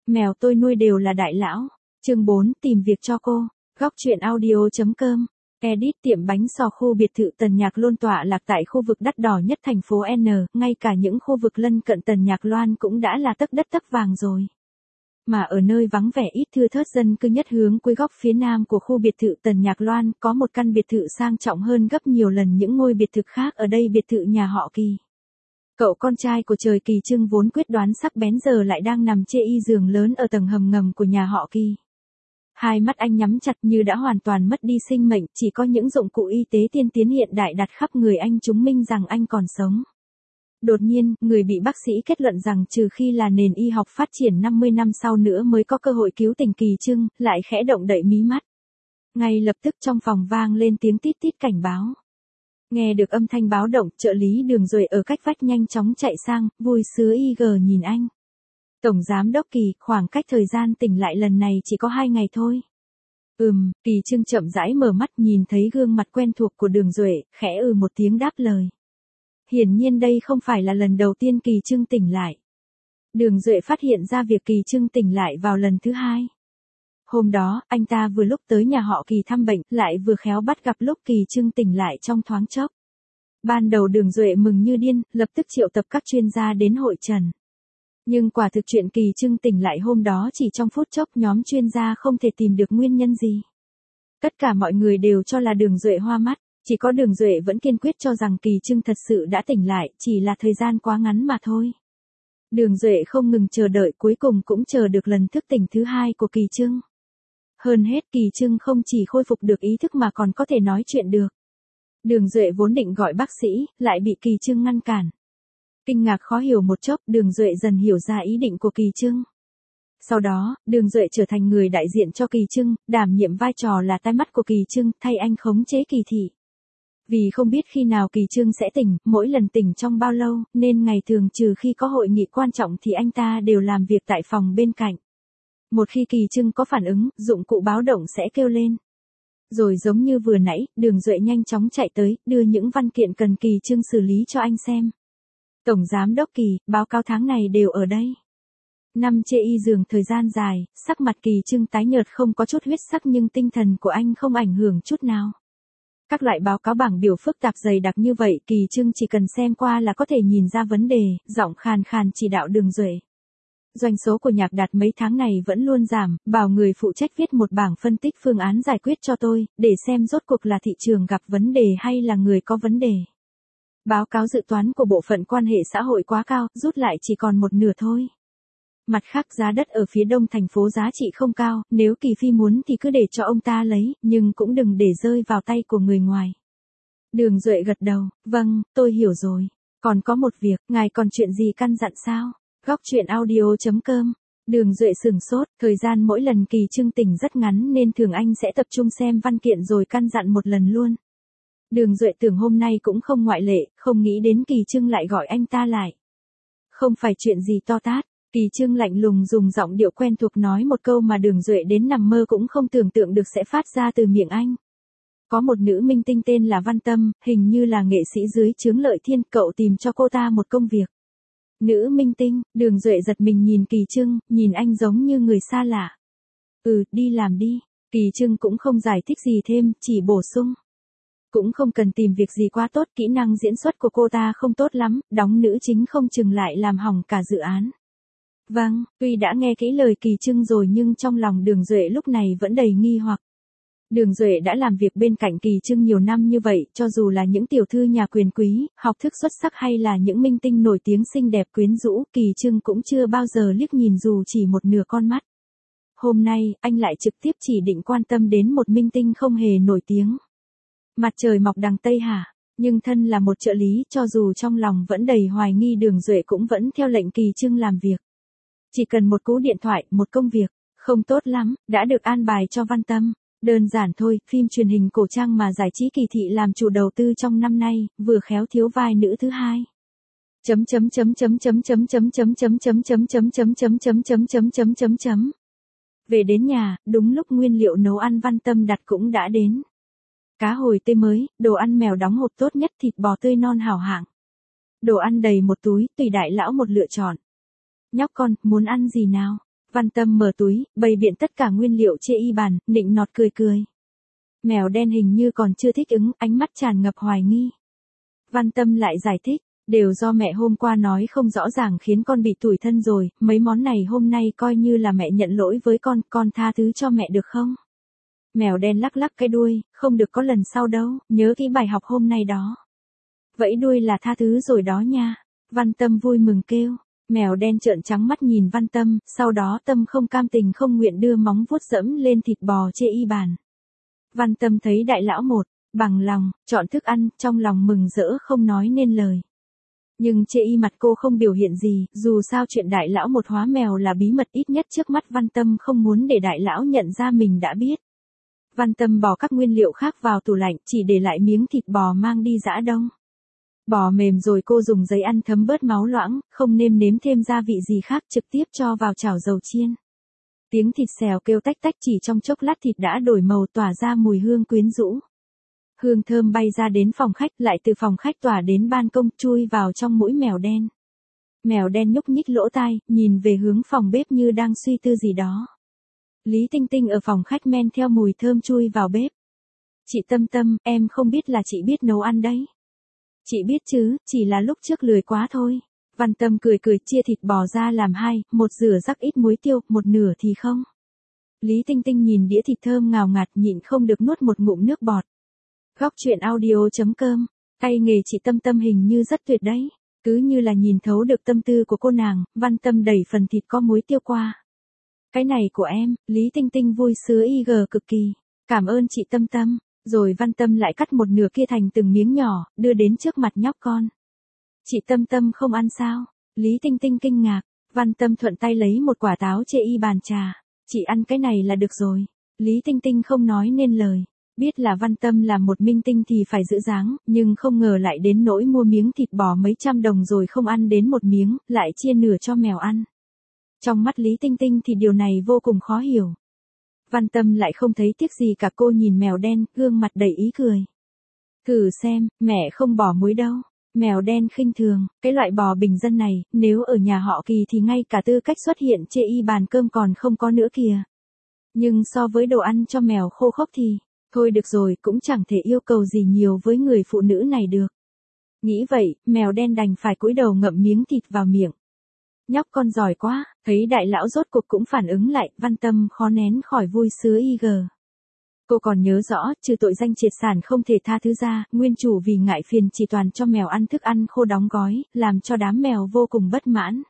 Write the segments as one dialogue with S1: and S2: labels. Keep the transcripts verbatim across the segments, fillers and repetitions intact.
S1: Mèo tôi nuôi đều là đại lão. Chương bốn, tìm việc cho cô. Góc truyện audio.com. Edit. Tiệm bánh xò khu biệt thự Tần Nhạc Loan tọa lạc tại khu vực đắt đỏ nhất thành phố N, ngay cả những khu vực lân cận Tần Nhạc Loan cũng đã là tấc đất tấc vàng rồi. Mà ở nơi vắng vẻ ít thưa thớt dân cư nhất hướng cuối góc phía nam của khu biệt thự Tần Nhạc Loan, có một căn biệt thự sang trọng hơn gấp nhiều lần những ngôi biệt thự khác ở đây, biệt thự nhà họ Kỳ. Cậu con trai của Trời Kỳ Trưng vốn quyết đoán sắc bén giờ lại đang nằm chê y giường lớn ở tầng hầm ngầm của nhà họ Kỳ. Hai mắt anh nhắm chặt như đã hoàn toàn mất đi sinh mệnh, chỉ có những dụng cụ y tế tiên tiến hiện đại đặt khắp người anh chứng minh rằng anh còn sống. Đột nhiên, người bị bác sĩ kết luận rằng trừ khi là nền y học phát triển năm mươi năm sau nữa mới có cơ hội cứu tỉnh Kỳ Trưng, lại khẽ động đậy mí mắt. Ngay lập tức trong phòng vang lên tiếng tít tít cảnh báo. Nghe được âm thanh báo động, trợ lý Đường Duệ ở cách vách nhanh chóng chạy sang, vui sướng y gờ nhìn anh. Tổng giám đốc Kỳ, khoảng cách thời gian tỉnh lại lần này chỉ có hai ngày thôi. Ừm, Kỳ Trưng chậm rãi mở mắt nhìn thấy gương mặt quen thuộc của Đường Duệ, khẽ ừ một tiếng đáp lời. Hiển nhiên đây không phải là lần đầu tiên Kỳ Trưng tỉnh lại. Đường Duệ phát hiện ra việc Kỳ Trưng tỉnh lại vào lần thứ hai. Hôm đó, anh ta vừa lúc tới nhà họ Kỳ thăm bệnh, lại vừa khéo bắt gặp lúc Kỳ Trưng tỉnh lại trong thoáng chốc. Ban đầu Đường Duệ mừng như điên, lập tức triệu tập các chuyên gia đến hội trần. Nhưng quả thực chuyện Kỳ Trưng tỉnh lại hôm đó chỉ trong phút chốc, nhóm chuyên gia không thể tìm được nguyên nhân gì. Tất cả mọi người đều cho là Đường Duệ hoa mắt, chỉ có Đường Duệ vẫn kiên quyết cho rằng Kỳ Trưng thật sự đã tỉnh lại, chỉ là thời gian quá ngắn mà thôi. Đường Duệ không ngừng chờ đợi, cuối cùng cũng chờ được lần thức tỉnh thứ hai của Kỳ Trưng. Hơn hết, Kỳ Trưng không chỉ khôi phục được ý thức mà còn có thể nói chuyện được. Đường Duệ vốn định gọi bác sĩ, lại bị Kỳ Trưng ngăn cản. Kinh ngạc khó hiểu một chốc, Đường Duệ dần hiểu ra ý định của Kỳ Trưng. Sau đó, Đường Duệ trở thành người đại diện cho Kỳ Trưng, đảm nhiệm vai trò là tai mắt của Kỳ Trưng, thay anh khống chế Kỳ Thị. Vì không biết khi nào Kỳ Trưng sẽ tỉnh, mỗi lần tỉnh trong bao lâu, nên ngày thường trừ khi có hội nghị quan trọng thì anh ta đều làm việc tại phòng bên cạnh. Một khi Kỳ Trưng có phản ứng, dụng cụ báo động sẽ kêu lên. Rồi giống như vừa nãy, Đường Duệ nhanh chóng chạy tới, đưa những văn kiện cần Kỳ Trưng xử lý cho anh xem. Tổng giám đốc Kỳ, báo cáo tháng này đều ở đây. Nằm chê y giường thời gian dài, sắc mặt Kỳ Trưng tái nhợt không có chút huyết sắc nhưng tinh thần của anh không ảnh hưởng chút nào. Các loại báo cáo bảng biểu phức tạp dày đặc như vậy, Kỳ Trưng chỉ cần xem qua là có thể nhìn ra vấn đề, giọng khàn khàn chỉ đạo Đường Duệ. Doanh số của Nhạc Đạt mấy tháng này vẫn luôn giảm, bảo người phụ trách viết một bảng phân tích phương án giải quyết cho tôi, để xem rốt cuộc là thị trường gặp vấn đề hay là người có vấn đề. Báo cáo dự toán của bộ phận quan hệ xã hội quá cao, rút lại chỉ còn một nửa thôi. Mặt khác, giá đất ở phía đông thành phố giá trị không cao, nếu Kỳ Phi muốn thì cứ để cho ông ta lấy, nhưng cũng đừng để rơi vào tay của người ngoài. Đường Duệ gật đầu, vâng, tôi hiểu rồi. Còn có một việc, ngài còn chuyện gì căn dặn sao? Góc truyện audio.com. Đường Duệ sửng sốt, thời gian mỗi lần Kỳ Trưng tỉnh rất ngắn nên thường anh sẽ tập trung xem văn kiện rồi căn dặn một lần luôn. Đường Duệ tưởng hôm nay cũng không ngoại lệ, không nghĩ đến Kỳ Trưng lại gọi anh ta lại. Không phải chuyện gì to tát, Kỳ Trưng lạnh lùng dùng giọng điệu quen thuộc nói một câu mà Đường Duệ đến nằm mơ cũng không tưởng tượng được sẽ phát ra từ miệng anh. Có một nữ minh tinh tên là Văn Tâm, hình như là nghệ sĩ dưới chướng Lợi Thiên, cậu tìm cho cô ta một công việc. Nữ minh tinh, Đường Duệ giật mình nhìn Kỳ Trưng, nhìn anh giống như người xa lạ. Ừ, đi làm đi. Kỳ Trưng cũng không giải thích gì thêm, chỉ bổ sung. Cũng không cần tìm việc gì quá tốt, kỹ năng diễn xuất của cô ta không tốt lắm, đóng nữ chính không chừng lại làm hỏng cả dự án. Vâng, tuy đã nghe kỹ lời Kỳ Trưng rồi nhưng trong lòng Đường Duệ lúc này vẫn đầy nghi hoặc. Đường Duệ đã làm việc bên cạnh Kỳ Trưng nhiều năm như vậy, cho dù là những tiểu thư nhà quyền quý, học thức xuất sắc hay là những minh tinh nổi tiếng xinh đẹp quyến rũ, Kỳ Trưng cũng chưa bao giờ liếc nhìn dù chỉ một nửa con mắt. Hôm nay, anh lại trực tiếp chỉ định quan tâm đến một minh tinh không hề nổi tiếng. Mặt trời mọc đằng Tây hả? Nhưng thân là một trợ lý, cho dù trong lòng vẫn đầy hoài nghi, Đường Duệ cũng vẫn theo lệnh Kỳ Trưng làm việc. Chỉ cần một cú điện thoại, một công việc, không tốt lắm, đã được an bài cho Văn Tâm. Đơn giản thôi, phim truyền hình cổ trang mà giải trí Kỳ Thị làm chủ đầu tư trong năm nay, vừa khéo thiếu vai nữ thứ hai. Chấm chấm chấm chấm chấm chấm chấm chấm chấm chấm chấm chấm chấm chấm chấm chấm chấm chấm chấm chấm. Về đến nhà, đúng lúc nguyên liệu nấu ăn Văn Tâm đặt cũng đã đến. Cá hồi tươi mới, đồ ăn mèo đóng hộp tốt nhất, thịt bò tươi non hảo hạng. Đồ ăn đầy một túi, tùy đại lão một lựa chọn. Nhóc con, muốn ăn gì nào? Văn Tâm mở túi, bày biện tất cả nguyên liệu chê y bàn, nịnh nọt cười cười. Mèo đen hình như còn chưa thích ứng, ánh mắt tràn ngập hoài nghi. Văn Tâm lại giải thích, đều do mẹ hôm qua nói không rõ ràng khiến con bị tủi thân rồi, mấy món này hôm nay coi như là mẹ nhận lỗi với con, con tha thứ cho mẹ được không? Mèo đen lắc lắc cái đuôi, không được có lần sau đâu, nhớ kỹ bài học hôm nay đó. Vẫy đuôi là tha thứ rồi đó nha. Văn Tâm vui mừng kêu. Mèo đen trợn trắng mắt nhìn Văn Tâm, sau đó Tâm không cam tình không nguyện đưa móng vuốt dẫm lên thịt bò chê y bàn. Văn Tâm thấy đại lão một, bằng lòng, chọn thức ăn, trong lòng mừng rỡ không nói nên lời. Nhưng chê y mặt cô không biểu hiện gì, dù sao chuyện đại lão một hóa mèo là bí mật ít nhất trước mắt Văn Tâm không muốn để đại lão nhận ra mình đã biết. Văn Tâm bỏ các nguyên liệu khác vào tủ lạnh, chỉ để lại miếng thịt bò mang đi giã đông. Bò mềm rồi cô dùng giấy ăn thấm bớt máu loãng, không nêm nếm thêm gia vị gì khác, trực tiếp cho vào chảo dầu chiên. Tiếng thịt xèo kêu tách tách, chỉ trong chốc lát thịt đã đổi màu tỏa ra mùi hương quyến rũ. Hương thơm bay ra đến phòng khách, lại từ phòng khách tỏa đến ban công, chui vào trong mũi mèo đen. Mèo đen nhúc nhích lỗ tai, nhìn về hướng phòng bếp như đang suy tư gì đó. Lý Tinh Tinh ở phòng khách men theo mùi thơm chui vào bếp. Chị Tâm Tâm, em không biết là chị biết nấu ăn đấy. Chị biết chứ, chỉ là lúc trước lười quá thôi. Văn Tâm cười cười chia thịt bò ra làm hai, một rửa rắc ít muối tiêu, một nửa thì không. Lý Tinh Tinh nhìn đĩa thịt thơm ngào ngạt nhịn không được nuốt một ngụm nước bọt. Góc truyện audio chấm com, tay nghề chị Tâm Tâm hình như rất tuyệt đấy. Cứ như là nhìn thấu được tâm tư của cô nàng, Văn Tâm đẩy phần thịt có muối tiêu qua. Cái này của em, Lý Tinh Tinh vui sướng y gờ cực kỳ. Cảm ơn chị Tâm Tâm. Rồi Văn Tâm lại cắt một nửa kia thành từng miếng nhỏ, đưa đến trước mặt nhóc con. Chị Tâm Tâm không ăn sao? Lý Tinh Tinh kinh ngạc. Văn Tâm thuận tay lấy một quả táo chê y bàn trà. Chị ăn cái này là được rồi. Lý Tinh Tinh không nói nên lời. Biết là Văn Tâm là một minh tinh thì phải giữ dáng, nhưng không ngờ lại đến nỗi mua miếng thịt bò mấy trăm đồng rồi không ăn đến một miếng, lại chia nửa cho mèo ăn. Trong mắt Lý Tinh Tinh thì điều này vô cùng khó hiểu. Văn Tâm lại không thấy tiếc gì cả, cô nhìn mèo đen, gương mặt đầy ý cười. Thử xem, mẹ không bỏ muối đâu. Mèo đen khinh thường, cái loại bò bình dân này, nếu ở nhà họ Kỳ thì ngay cả tư cách xuất hiện chê y bàn cơm còn không có nữa kìa. Nhưng so với đồ ăn cho mèo khô khốc thì, thôi được rồi, cũng chẳng thể yêu cầu gì nhiều với người phụ nữ này được. Nghĩ vậy, mèo đen đành phải cúi đầu ngậm miếng thịt vào miệng. Nhóc con giỏi quá, thấy đại lão rốt cuộc cũng phản ứng lại, Văn Tâm khó nén khỏi vui sướng y gờ. Cô còn nhớ rõ, trừ tội danh triệt sản không thể tha thứ ra, nguyên chủ vì ngại phiền chỉ toàn cho mèo ăn thức ăn khô đóng gói, làm cho đám mèo vô cùng bất mãn.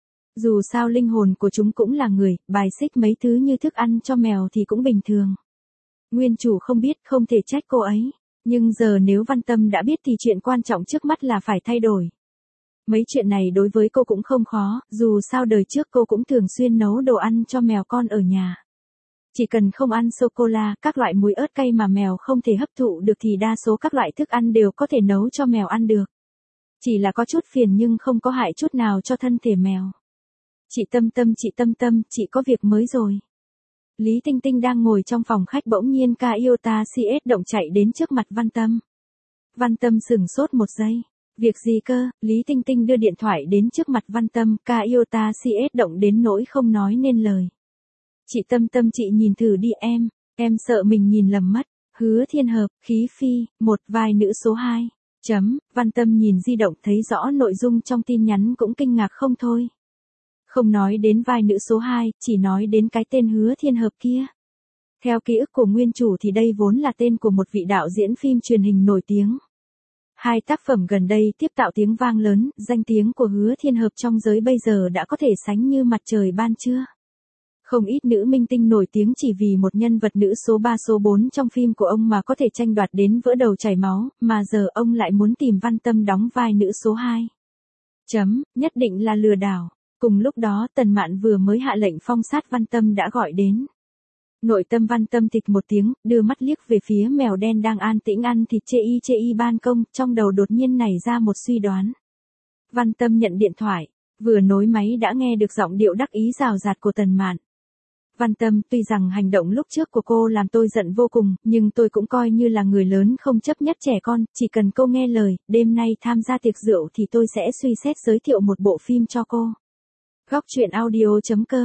S1: Dù sao linh hồn của chúng cũng là người, bài xích mấy thứ như thức ăn cho mèo thì cũng bình thường. Nguyên chủ không biết, không thể trách cô ấy. Nhưng giờ nếu Văn Tâm đã biết thì chuyện quan trọng trước mắt là phải thay đổi. Mấy chuyện này đối với cô cũng không khó, dù sao đời trước cô cũng thường xuyên nấu đồ ăn cho mèo con ở nhà. Chỉ cần không ăn sô-cô-la, các loại muối ớt cay mà mèo không thể hấp thụ được thì đa số các loại thức ăn đều có thể nấu cho mèo ăn được. Chỉ là có chút phiền nhưng không có hại chút nào cho thân thể mèo. Chị Tâm Tâm, chị Tâm Tâm, chị có việc mới rồi. Lý Tinh Tinh đang ngồi trong phòng khách bỗng nhiên ca Iota xê ét động chạy đến trước mặt Văn Tâm. Văn Tâm sửng sốt một giây. Việc gì cơ? Lý Tinh Tinh đưa điện thoại đến trước mặt Văn Tâm, ca Iota xê ét động đến nỗi không nói nên lời. Chị Tâm Tâm, chị nhìn thử đi em, em sợ mình nhìn lầm mất. Hứa Thiên Hợp, khí phi, một vai nữ số hai. Chấm, Văn Tâm nhìn di động thấy rõ nội dung trong tin nhắn cũng kinh ngạc không thôi. Không nói đến vai nữ số hai, chỉ nói đến cái tên Hứa Thiên Hợp kia. Theo ký ức của nguyên chủ thì đây vốn là tên của một vị đạo diễn phim truyền hình nổi tiếng. Hai tác phẩm gần đây tiếp tạo tiếng vang lớn, danh tiếng của Hứa Thiên Hợp trong giới bây giờ đã có thể sánh như mặt trời ban trưa. Không ít nữ minh tinh nổi tiếng chỉ vì một nhân vật nữ số ba số bốn trong phim của ông mà có thể tranh đoạt đến vỡ đầu chảy máu, mà giờ ông lại muốn tìm Văn Tâm đóng vai nữ số hai. Chấm, nhất định là lừa đảo. Cùng lúc đó Tần Mạn vừa mới hạ lệnh phong sát Văn Tâm đã gọi đến. Nội tâm Văn Tâm tịch một tiếng, đưa mắt liếc về phía mèo đen đang an tĩnh ăn thịt chê y chê y ban công, trong đầu đột nhiên nảy ra một suy đoán. Văn Tâm nhận điện thoại, vừa nối máy đã nghe được giọng điệu đắc ý rào rạt của Tần Mạn. Văn Tâm, tuy rằng hành động lúc trước của cô làm tôi giận vô cùng, nhưng tôi cũng coi như là người lớn không chấp nhất trẻ con, chỉ cần cô nghe lời, đêm nay tham gia tiệc rượu thì tôi sẽ suy xét giới thiệu một bộ phim cho cô. Góc truyện audio chấm com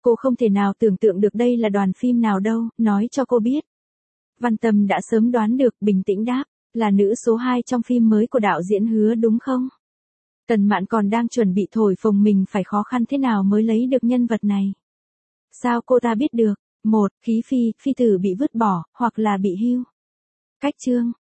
S1: Cô không thể nào tưởng tượng được đây là đoàn phim nào đâu, nói cho cô biết. Văn Tâm đã sớm đoán được, bình tĩnh đáp, là nữ số hai trong phim mới của đạo diễn Hứa đúng không? Tần Mạn còn đang chuẩn bị thổi phồng mình phải khó khăn thế nào mới lấy được nhân vật này. Sao cô ta biết được? Một, Khí Phi, Phi tử bị vứt bỏ, hoặc là bị hưu. Cách chương.